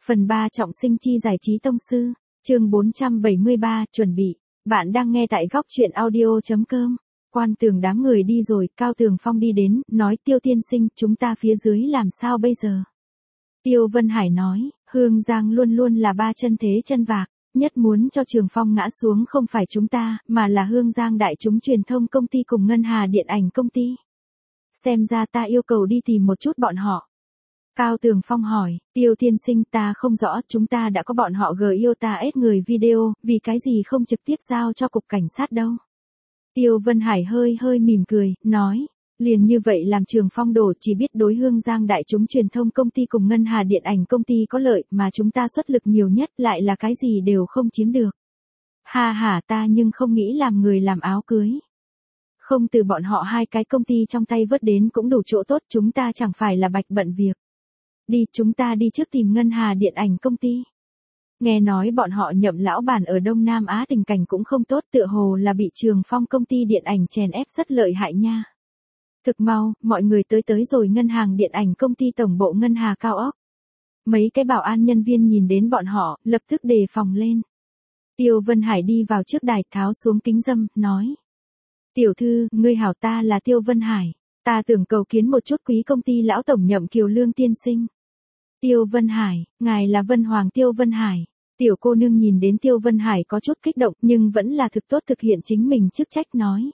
Phần 3 trọng sinh chi giải trí tông sư, chương 473, chuẩn bị. Bạn đang nghe tại góc truyện audio.com. Quan Tường đám người đi rồi, Cao Tường Phong đi đến, nói Tiêu tiên sinh, chúng ta phía dưới làm sao bây giờ? Tiêu Vân Hải nói, Hương Giang luôn luôn là ba chân thế chân vạc, nhất muốn cho Trường Phong ngã xuống không phải chúng ta, mà là Hương Giang đại chúng truyền thông công ty cùng Ngân Hà điện ảnh công ty. Xem ra ta yêu cầu đi tìm một chút bọn họ. Cao Tường Phong hỏi, Tiêu tiên sinh, ta không rõ, chúng ta đã có bọn họ GIOTA-S người video, vì cái gì không trực tiếp giao cho cục cảnh sát đâu. Tiêu Vân Hải hơi mỉm cười, nói, liền như vậy làm Trường Phong đổ chỉ biết đối Hương Giang đại chúng truyền thông công ty cùng Ngân Hà điện ảnh công ty có lợi, mà chúng ta xuất lực nhiều nhất lại là cái gì đều không chiếm được. Ha, ta nhưng không nghĩ làm người làm áo cưới. Không từ bọn họ hai cái công ty trong tay vớt đến cũng đủ chỗ tốt, chúng ta chẳng phải là bạch bận việc. Đi, chúng ta đi trước tìm Ngân Hà điện ảnh công ty. Nghe nói bọn họ Nhậm lão bản ở Đông Nam Á tình cảnh cũng không tốt, tựa hồ là bị Trường Phong công ty điện ảnh chèn ép rất lợi hại nha. Thực mau, mọi người tới rồi Ngân hàng điện ảnh công ty tổng bộ Ngân Hà cao ốc. Mấy cái bảo an nhân viên nhìn đến bọn họ, lập tức đề phòng lên. Tiêu Vân Hải đi vào trước đài, tháo xuống kính râm, nói. Tiểu thư, ngươi hảo, ta là Tiêu Vân Hải. Ta tưởng cầu kiến một chút quý công ty lão tổng Nhậm Kiều Lương tiên sinh. Tiêu Vân Hải, ngài là Vân Hoàng Tiêu Vân Hải. Tiểu cô nương nhìn đến Tiêu Vân Hải có chút kích động nhưng vẫn là thực tốt thực hiện chính mình chức trách nói.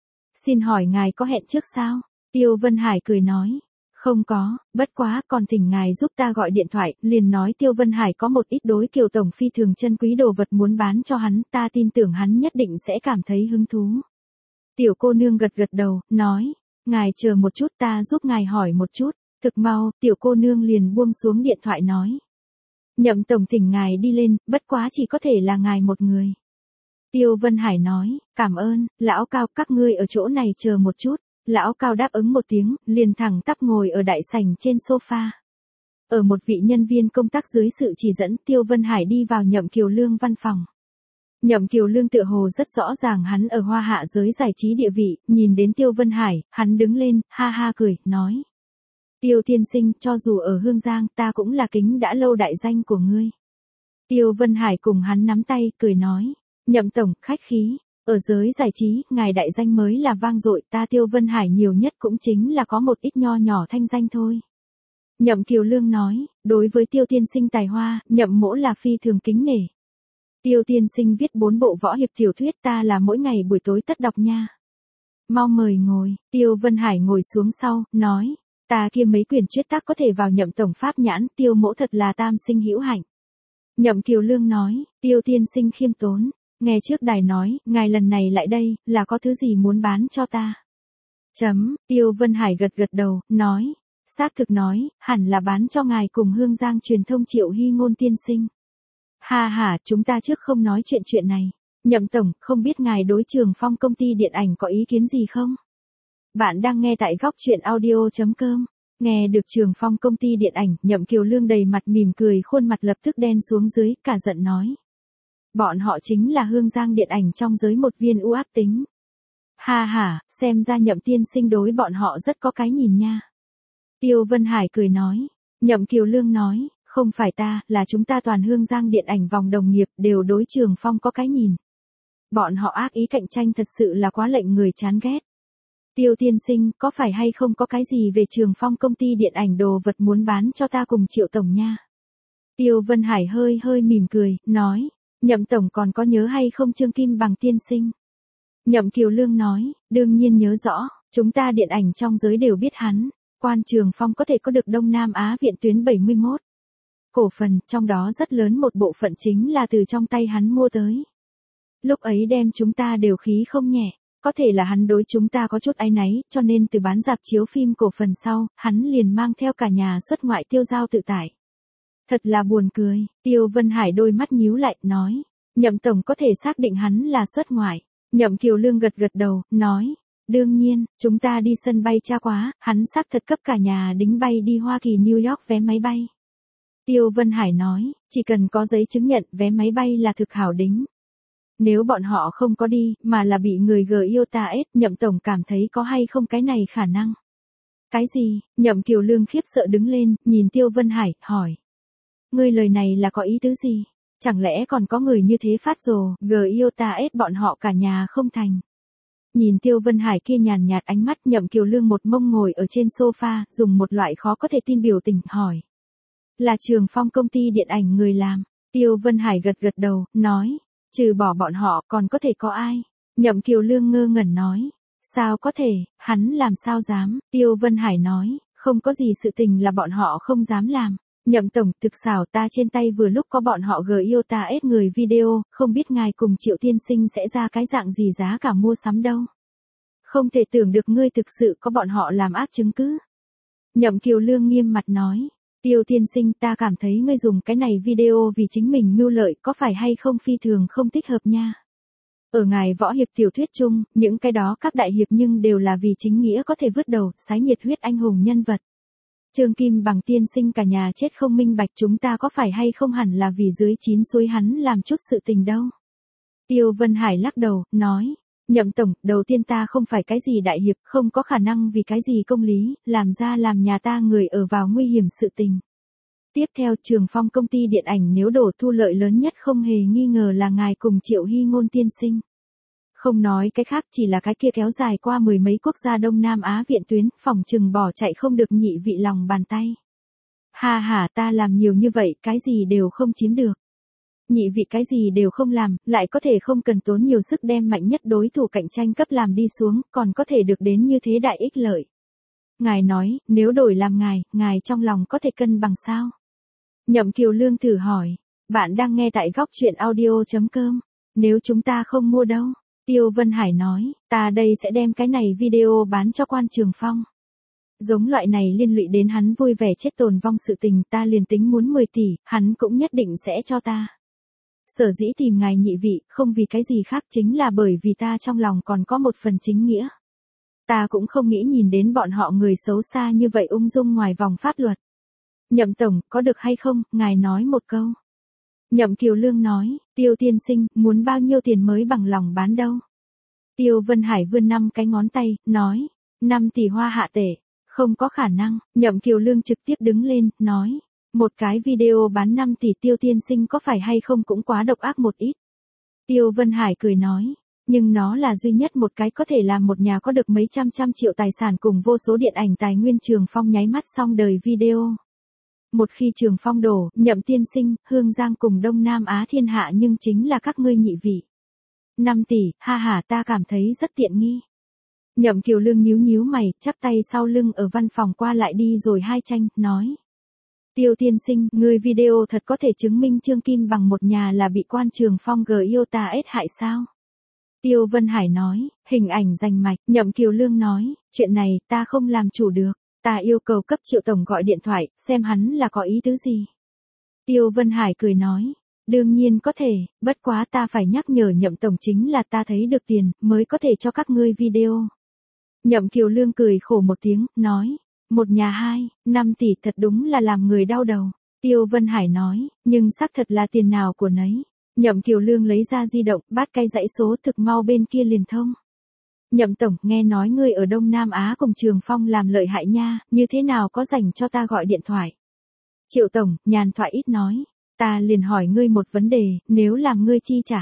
Xin hỏi ngài có hẹn trước sao? Tiêu Vân Hải cười nói. Không có, bất quá còn thỉnh ngài giúp ta gọi điện thoại, liền nói Tiêu Vân Hải có một ít đối Kiều tổng phi thường chân quý đồ vật muốn bán cho hắn, ta tin tưởng hắn nhất định sẽ cảm thấy hứng thú. Tiểu cô nương gật đầu, nói. Ngài chờ một chút, ta giúp ngài hỏi một chút. Thực mau, tiểu cô nương liền buông xuống điện thoại nói. Nhậm tổng thỉnh ngài đi lên, bất quá chỉ có thể là ngài một người. Tiêu Vân Hải nói, cảm ơn, lão Cao, các ngươi ở chỗ này chờ một chút. Lão Cao đáp ứng một tiếng, liền thẳng tắp ngồi ở đại sảnh trên sofa. Ở một vị nhân viên công tác dưới sự chỉ dẫn, Tiêu Vân Hải đi vào Nhậm Kiều Lương văn phòng. Nhậm Kiều Lương tựa hồ rất rõ ràng hắn ở hoa hạ giới giải trí địa vị, nhìn đến Tiêu Vân Hải, hắn đứng lên, ha cười, nói. Tiêu tiên sinh, cho dù ở Hương Giang, ta cũng là kính đã lâu đại danh của ngươi. Tiêu Vân Hải cùng hắn nắm tay, cười nói. Nhậm tổng, khách khí, ở giới giải trí, ngài đại danh mới là vang dội, ta Tiêu Vân Hải nhiều nhất cũng chính là có một ít nho nhỏ thanh danh thôi. Nhậm Kiều Lương nói, đối với Tiêu tiên sinh tài hoa, Nhậm mỗ là phi thường kính nể. Tiêu tiên sinh viết 4 bộ võ hiệp tiểu thuyết, ta là mỗi ngày buổi tối tất đọc nha. Mau mời ngồi. Tiêu Vân Hải ngồi xuống sau, nói. Ta kia mấy quyển truyết tác có thể vào Nhậm tổng pháp nhãn, Tiêu mỗ thật là tam sinh hữu hạnh. Nhậm Kiều Lương nói, Tiêu tiên sinh khiêm tốn, nghe trước đài nói, ngài lần này lại đây, là có thứ gì muốn bán cho ta. Tiêu Vân Hải gật đầu, nói, xác thực nói, hẳn là bán cho ngài cùng Hương Giang truyền thông Triệu Hy Ngôn tiên sinh. Ha, chúng ta trước không nói chuyện này. Nhậm tổng, không biết ngài đối Trường Phong công ty điện ảnh có ý kiến gì không? Bạn đang nghe tại góc truyện audio.com. Nghe được Trường Phong công ty điện ảnh, Nhậm Kiều Lương đầy mặt mỉm cười, khuôn mặt lập tức đen xuống dưới, cả giận nói. Bọn họ chính là Hương Giang điện ảnh trong giới một viên u ác tính. Ha, xem ra Nhậm tiên sinh đối bọn họ rất có cái nhìn nha. Tiêu Vân Hải cười nói. Nhậm Kiều Lương nói, không phải ta, là chúng ta toàn Hương Giang điện ảnh vòng đồng nghiệp đều đối Trường Phong có cái nhìn. Bọn họ ác ý cạnh tranh thật sự là quá lệnh người chán ghét. Tiêu tiên sinh, có phải hay không có cái gì về Trường Phong công ty điện ảnh đồ vật muốn bán cho ta cùng Triệu tổng nha? Tiêu Vân Hải hơi mỉm cười, nói, Nhậm tổng còn có nhớ hay không Trương Kim Bằng tiên sinh? Nhậm Kiều Lương nói, đương nhiên nhớ rõ, chúng ta điện ảnh trong giới đều biết hắn, quan Trường Phong có thể có được Đông Nam Á viện tuyến 71. Cổ phần, trong đó rất lớn một bộ phận chính là từ trong tay hắn mua tới. Lúc ấy đem chúng ta đều khí không nhẹ. Có thể là hắn đối chúng ta có chút áy náy, cho nên từ bán rạp chiếu phim cổ phần sau, hắn liền mang theo cả nhà xuất ngoại tiêu giao tự tại. Thật là buồn cười, Tiêu Vân Hải đôi mắt nhíu lại, nói. Nhậm tổng có thể xác định hắn là xuất ngoại. Nhậm Kiều Lương gật đầu, nói. Đương nhiên, chúng ta đi sân bay tra quá, hắn xác thật cấp cả nhà đính bay đi Hoa Kỳ New York vé máy bay. Tiêu Vân Hải nói, chỉ cần có giấy chứng nhận vé máy bay là thực hảo đính. Nếu bọn họ không có đi, mà là bị người GIOTA-S, Nhậm tổng cảm thấy có hay không cái này khả năng. Cái gì? Nhậm Kiều Lương khiếp sợ đứng lên, nhìn Tiêu Vân Hải, hỏi. Ngươi lời này là có ý tứ gì? Chẳng lẽ còn có người như thế phát rồ, yêu ta ết bọn họ cả nhà không thành. Nhìn Tiêu Vân Hải kia nhàn nhạt ánh mắt, Nhậm Kiều Lương một mông ngồi ở trên sofa, dùng một loại khó có thể tin biểu tình hỏi. Là Trường Phong công ty điện ảnh người làm. Tiêu Vân Hải gật gật đầu, nói. Trừ bỏ bọn họ còn có thể có ai? Nhậm Kiều Lương ngơ ngẩn nói. Sao có thể, hắn làm sao dám? Tiêu Vân Hải nói. Không có gì sự tình là bọn họ không dám làm. Nhậm tổng, thực xảo ta trên tay vừa lúc có bọn họ yêu ta ết người video, không biết ngài cùng Triệu tiên sinh sẽ ra cái dạng gì giá cả mua sắm đâu. Không thể tưởng được ngươi thực sự có bọn họ làm ác chứng cứ. Nhậm Kiều Lương nghiêm mặt nói. Tiêu tiên sinh, ta cảm thấy ngươi dùng cái này video vì chính mình mưu lợi có phải hay không phi thường không thích hợp nha. Ở ngài võ hiệp tiểu thuyết chung, những cái đó các đại hiệp nhưng đều là vì chính nghĩa có thể vứt đầu, sái nhiệt huyết anh hùng nhân vật. Trương Kim Bằng tiên sinh cả nhà chết không minh bạch, chúng ta có phải hay không hẳn là vì dưới chín suối hắn làm chút sự tình đâu. Tiêu Vân Hải lắc đầu, nói. Nhậm tổng, đầu tiên ta không phải cái gì đại hiệp, không có khả năng vì cái gì công lý, làm ra làm nhà ta người ở vào nguy hiểm sự tình. Tiếp theo, Trường Phong công ty điện ảnh nếu đổ thu lợi lớn nhất không hề nghi ngờ là ngài cùng Triệu Hy Ngôn tiên sinh. Không nói cái khác, chỉ là cái kia kéo dài qua mười mấy quốc gia Đông Nam Á viện tuyến, phòng trừng bỏ chạy không được nhị vị lòng bàn tay. Ha ha, ta làm nhiều như vậy, cái gì đều không chiếm được. Nhị vị cái gì đều không làm, lại có thể không cần tốn nhiều sức đem mạnh nhất đối thủ cạnh tranh cấp làm đi xuống, còn có thể được đến như thế đại ích lợi. Ngài nói, nếu đổi làm ngài trong lòng có thể cân bằng sao? Nhậm Kiều Lương thử hỏi, bạn đang nghe tại góc truyện audio.com, nếu chúng ta không mua đâu? Tiêu Vân Hải nói, ta đây sẽ đem cái này video bán cho Quan Trường Phong. Giống loại này liên lụy đến hắn vui vẻ chết tồn vong sự tình, ta liền tính muốn 10 tỷ, hắn cũng nhất định sẽ cho ta. Sở dĩ tìm ngài nhị vị, không vì cái gì khác, chính là bởi vì ta trong lòng còn có một phần chính nghĩa. Ta cũng không nghĩ nhìn đến bọn họ người xấu xa như vậy ung dung ngoài vòng pháp luật. Nhậm tổng, có được hay không, ngài nói một câu. Nhậm Kiều Lương nói, Tiêu tiên sinh, muốn bao nhiêu tiền mới bằng lòng bán đâu. Tiêu Vân Hải vươn 5 cái ngón tay, nói, 5 tỷ hoa hạ tệ, không có khả năng. Nhậm Kiều Lương trực tiếp đứng lên, nói, một cái video bán 5 tỷ Tiêu tiên sinh có phải hay không cũng quá độc ác một ít. Tiêu Vân Hải cười nói, nhưng nó là duy nhất một cái có thể làm một nhà có được mấy trăm triệu tài sản cùng vô số điện ảnh tài nguyên. Trường Phong nháy mắt xong đời video. Một khi Trường Phong đổ, Nhậm tiên sinh, Hương Giang cùng Đông Nam Á thiên hạ nhưng chính là các ngươi nhị vị. 5 tỷ, ha ha, ta cảm thấy rất tiện nghi. Nhậm Kiều Lương nhíu mày, chắp tay sau lưng ở văn phòng qua lại đi rồi hai tranh, nói. Tiêu tiên sinh, ngươi video thật có thể chứng minh Trương Kim Bằng một nhà là bị Quan Trường Phong yêu ta ết hại sao? Tiêu Vân Hải nói, hình ảnh rành mạch. Nhậm Kiều Lương nói, chuyện này ta không làm chủ được, ta yêu cầu cấp Triệu tổng gọi điện thoại, xem hắn là có ý tứ gì. Tiêu Vân Hải cười nói, đương nhiên có thể, bất quá ta phải nhắc nhở Nhậm tổng chính là ta thấy được tiền, mới có thể cho các ngươi video. Nhậm Kiều Lương cười khổ một tiếng, nói, một nhà 5 tỷ thật đúng là làm người đau đầu. Tiêu Vân Hải nói, nhưng xác thật là tiền nào của nấy. Nhậm Kiều Lương lấy ra di động, bắt cái dãy số thực mau bên kia liền thông. Nhậm tổng, nghe nói ngươi ở Đông Nam Á cùng Trường Phong làm lợi hại nha, như thế nào có rảnh cho ta gọi điện thoại? Triệu tổng, nhàn thoại ít nói, ta liền hỏi ngươi một vấn đề, nếu làm ngươi chi trả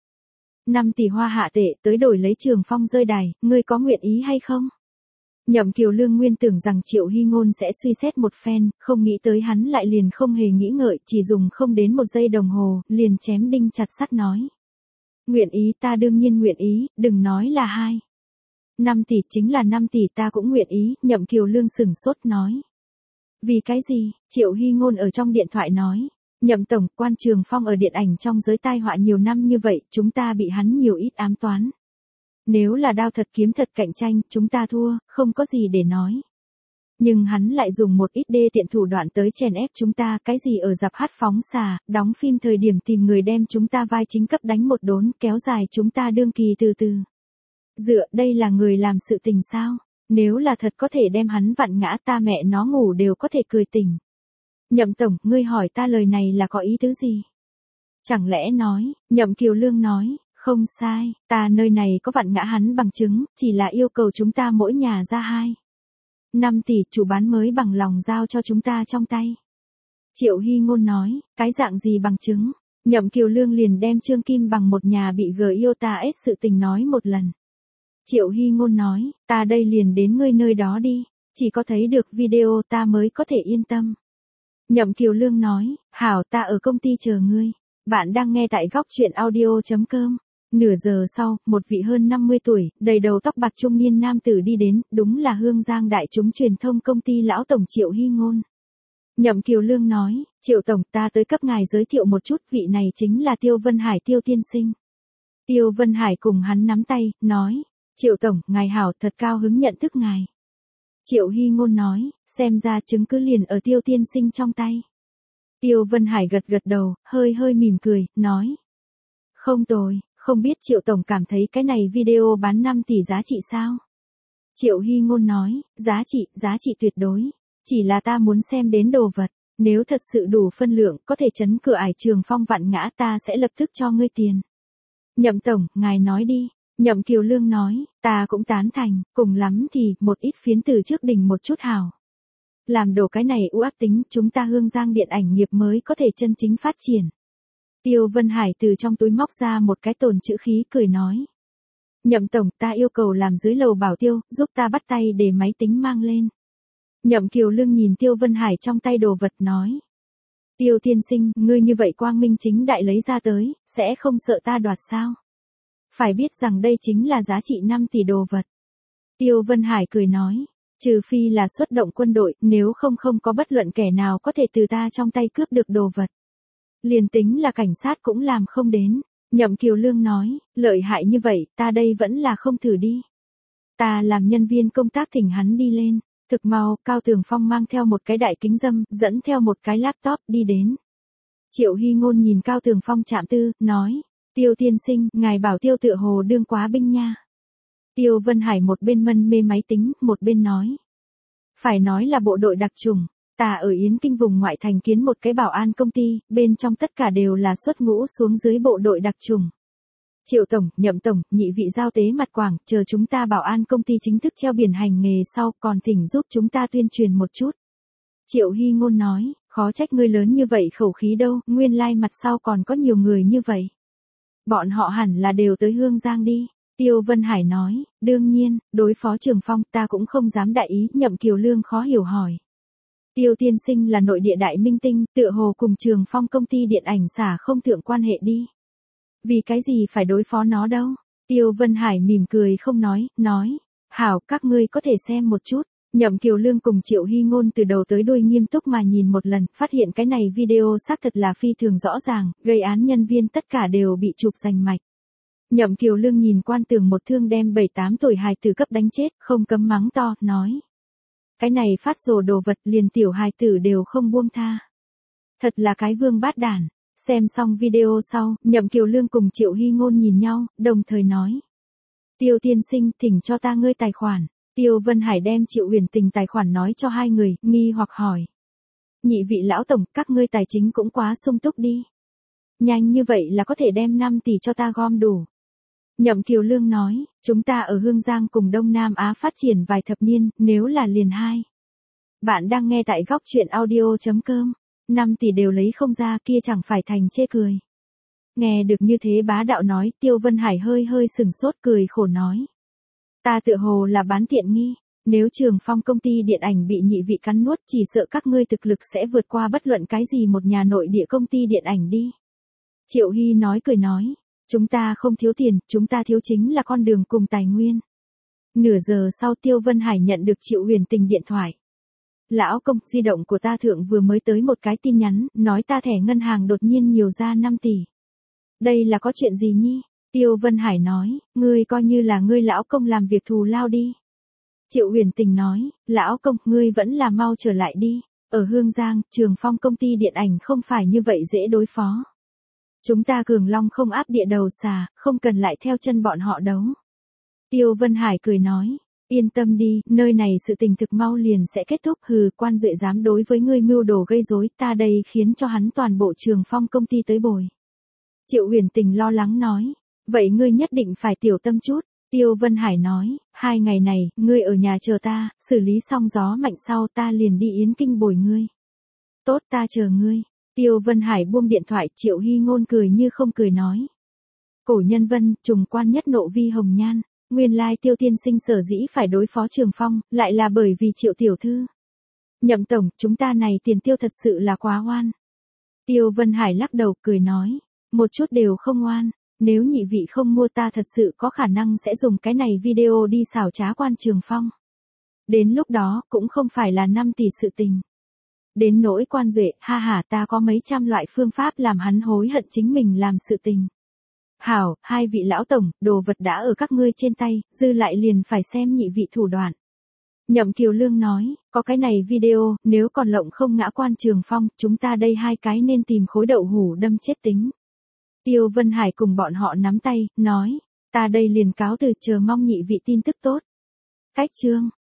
5 tỷ hoa hạ tệ tới đổi lấy Trường Phong rơi đài, ngươi có nguyện ý hay không? Nhậm Kiều Lương nguyên tưởng rằng Triệu Hy Ngôn sẽ suy xét một phen, không nghĩ tới hắn lại liền không hề nghĩ ngợi, chỉ dùng không đến 1 giây đồng hồ, liền chém đinh chặt sắt nói. Nguyện ý, ta đương nhiên nguyện ý, đừng nói là 5 tỷ, chính là 5 tỷ ta cũng nguyện ý. Nhậm Kiều Lương sửng sốt nói. Vì cái gì? Triệu Hy Ngôn ở trong điện thoại nói. Nhậm tổng, Quan Trường Phong ở điện ảnh trong giới tai họa nhiều năm như vậy, chúng ta bị hắn nhiều ít ám toán. Nếu là đao thật kiếm thật cạnh tranh, chúng ta thua, không có gì để nói. Nhưng hắn lại dùng một ít đê tiện thủ đoạn tới chèn ép chúng ta, cái gì ở rạp hát phóng xà, đóng phim thời điểm tìm người đem chúng ta vai chính cấp đánh một đốn, kéo dài chúng ta đương kỳ từ từ. Dựa, đây là người làm sự tình sao? Nếu là thật có thể đem hắn vặn ngã, ta mẹ nó ngủ đều có thể cười tỉnh. Nhậm tổng, ngươi hỏi ta lời này là có ý tứ gì? Chẳng lẽ nói, Nhậm Kiều Lương nói, không sai, ta nơi này có vặn ngã hắn bằng chứng, chỉ là yêu cầu chúng ta mỗi nhà ra 5 tỷ chủ bán mới bằng lòng giao cho chúng ta trong tay. Triệu Hy Ngôn nói, cái dạng gì bằng chứng? Nhậm Kiều Lương liền đem Trương Kim bằng một nhà bị GIOTA sự tình nói một lần. Triệu Hy Ngôn nói, ta đây liền đến ngươi nơi đó đi, chỉ có thấy được video ta mới có thể yên tâm. Nhậm Kiều Lương nói, hảo, ta ở công ty chờ ngươi. Bạn đang nghe tại góc chuyện audio.com. Nửa giờ sau, một vị hơn 50 tuổi, đầy đầu tóc bạc trung niên nam tử đi đến, đúng là Hương Giang Đại chúng truyền thông công ty lão tổng Triệu Hy Ngôn. Nhậm Kiều Lương nói, Triệu tổng, ta tới cấp ngài giới thiệu một chút, vị này chính là Tiêu Vân Hải Tiêu tiên sinh. Tiêu Vân Hải cùng hắn nắm tay, nói, Triệu tổng, ngài hảo, thật cao hứng nhận thức ngài. Triệu Hy Ngôn nói, xem ra chứng cứ liền ở Tiêu tiên sinh trong tay. Tiêu Vân Hải gật gật đầu, hơi hơi mỉm cười, nói, không tồi, không biết Triệu tổng cảm thấy cái này video bán 5 tỷ giá trị sao? Triệu Hy Ngôn nói, giá trị tuyệt đối. Chỉ là ta muốn xem đến đồ vật, nếu thật sự đủ phân lượng có thể chấn cửa ải Trường Phong vạn ngã ta sẽ lập tức cho ngươi tiền. Nhậm tổng, ngài nói đi. Nhậm Kiều Lương nói, ta cũng tán thành, cùng lắm thì một ít phiến từ trước đỉnh một chút hảo. Làm đổ cái này u ác tính, chúng ta Hương Giang điện ảnh nghiệp mới có thể chân chính phát triển. Tiêu Vân Hải từ trong túi móc ra một cái tồn chữ khí cười nói. Nhậm tổng, ta yêu cầu làm dưới lầu bảo tiêu, giúp ta bắt tay để máy tính mang lên. Nhậm Kiều Lương nhìn Tiêu Vân Hải trong tay đồ vật nói. Tiêu tiên sinh, ngươi như vậy quang minh chính đại lấy ra tới, sẽ không sợ ta đoạt sao? Phải biết rằng đây chính là giá trị 5 tỷ đồ vật. Tiêu Vân Hải cười nói, trừ phi là xuất động quân đội, nếu không có bất luận kẻ nào có thể từ ta trong tay cướp được đồ vật. Liền tính là cảnh sát cũng làm không đến. Nhậm Kiều Lương nói, lợi hại như vậy, ta đây vẫn là không thử đi. Ta làm nhân viên công tác thỉnh hắn đi lên. Thực mau, Cao Tường Phong mang theo một cái đại kính dâm, dẫn theo một cái laptop đi đến. Triệu Hy Ngôn nhìn Cao Tường Phong chạm tư, nói, Tiêu tiên sinh, ngài bảo Tiêu tựa hồ đương quá binh nha. Tiêu Vân Hải một bên mân mê máy tính, một bên nói. Phải nói là bộ đội đặc chủng, ta ở Yến Kinh vùng ngoại thành kiến một cái bảo an công ty, bên trong tất cả đều là xuất ngũ xuống dưới bộ đội đặc chủng. Triệu tổng, Nhậm tổng, nhị vị giao tế mặt quảng, chờ chúng ta bảo an công ty chính thức treo biển hành nghề sau, còn thỉnh giúp chúng ta tuyên truyền một chút. Triệu Hy Ngôn nói, khó trách ngươi lớn như vậy khẩu khí đâu, nguyên lai mặt sau còn có nhiều người như vậy. Bọn họ hẳn là đều tới Hương Giang đi. Tiêu Vân Hải nói, đương nhiên, đối phó Trường Phong ta cũng không dám đại ý. Nhậm Kiều Lương khó hiểu hỏi. Tiêu tiên sinh là nội địa đại minh tinh, tựa hồ cùng Trường Phong công ty điện ảnh xả không thượng quan hệ đi. Vì cái gì phải đối phó nó đâu? Tiêu Vân Hải mỉm cười không nói, hảo, các ngươi có thể xem một chút. Nhậm Kiều Lương cùng Triệu Hy Ngôn từ đầu tới đuôi nghiêm túc mà nhìn một lần, phát hiện cái này video xác thật là phi thường rõ ràng, gây án nhân viên tất cả đều bị chụp rành mạch. Nhậm Kiều Lương nhìn quan tường một thương đem 7-8 tuổi hài tử cấp đánh chết, không cấm mắng to, nói. Cái này phát rồ đồ vật liền tiểu hài tử đều không buông tha. Thật là cái vương bát đản. Xem xong video sau, Nhậm Kiều Lương cùng Triệu Hy Ngôn nhìn nhau, đồng thời nói. Tiêu tiên sinh, thỉnh cho ta ngươi tài khoản. Tiêu Vân Hải đem Triệu Huyền Tình tài khoản nói cho hai người, nghi hoặc hỏi. Nhị vị lão tổng, các ngươi tài chính cũng quá sung túc đi. Nhanh như vậy là có thể đem 5 tỷ cho ta gom đủ. Nhậm Kiều Lương nói, chúng ta ở Hương Giang cùng Đông Nam Á phát triển vài thập niên, nếu là liền 2. Bạn đang nghe tại góc chuyện audio.com. 5 tỷ đều lấy không ra kia chẳng phải thành chê cười. Nghe được như thế bá đạo nói, Tiêu Vân Hải hơi hơi sừng sốt cười khổ nói. Ta tựa hồ là bán tiện nghi, nếu Trường Phong công ty điện ảnh bị nhị vị cắn nuốt chỉ sợ các ngươi thực lực sẽ vượt qua bất luận cái gì một nhà nội địa công ty điện ảnh đi. Triệu Hy cười nói, chúng ta không thiếu tiền, chúng ta thiếu chính là con đường cùng tài nguyên. Nửa giờ sau Tiêu Vân Hải nhận được Triệu Huyền Tình điện thoại. Lão công, di động của ta thượng vừa mới tới một cái tin nhắn, nói ta thẻ ngân hàng đột nhiên nhiều ra 5 tỷ. Đây là có chuyện gì nhi? Tiêu Vân Hải nói, ngươi coi như là ngươi lão công làm việc thù lao đi. Triệu Huyền Tình nói, lão công, ngươi vẫn là mau trở lại đi. Ở Hương Giang, Trường Phong công ty điện ảnh không phải như vậy dễ đối phó. Chúng ta Cường Long không áp địa đầu xà, không cần lại theo chân bọn họ đấu. Tiêu Vân Hải cười nói. Yên tâm đi, nơi này sự tình thực mau liền sẽ kết thúc. Hừ, quan duệ dám đối với ngươi mưu đồ gây rối, ta đây khiến cho hắn toàn bộ Trường Phong công ty tới bồi. Triệu Huyền Tình lo lắng nói, vậy ngươi nhất định phải tiểu tâm chút. Tiêu Vân Hải nói, 2 ngày này, ngươi ở nhà chờ ta, xử lý xong gió mạnh sau ta liền đi Yến Kinh bồi ngươi. Tốt ta chờ ngươi. Tiêu Vân Hải buông điện thoại, Triệu Hy Ngôn cười như không cười nói. Cổ Nhân Vân, trùng quan nhất nộ vi hồng nhan. Nguyên lai Tiêu tiên sinh sở dĩ phải đối phó Trường Phong, lại là bởi vì Triệu tiểu thư. Nhậm tổng, chúng ta này tiền tiêu thật sự là quá oan. Tiêu Vân Hải lắc đầu cười nói. Một chút đều không oan. Nếu nhị vị không mua ta thật sự có khả năng sẽ dùng cái này video đi xảo trá quan Trường Phong. Đến lúc đó cũng không phải là 5 tỷ sự tình. Đến nỗi Quan Duệ, ha ha ta có mấy trăm loại phương pháp làm hắn hối hận chính mình làm sự tình. Hảo, hai vị lão tổng, đồ vật đã ở các ngươi trên tay, dư lại liền phải xem nhị vị thủ đoạn. Nhậm Kiều Lương nói, có cái này video, nếu còn lộng không ngã quan Trường Phong, chúng ta đây hai cái nên tìm khối đậu hủ đâm chết tính. Tiêu Vân Hải cùng bọn họ nắm tay, nói, ta đây liền cáo từ chờ mong nhị vị tin tức tốt. Cách chương.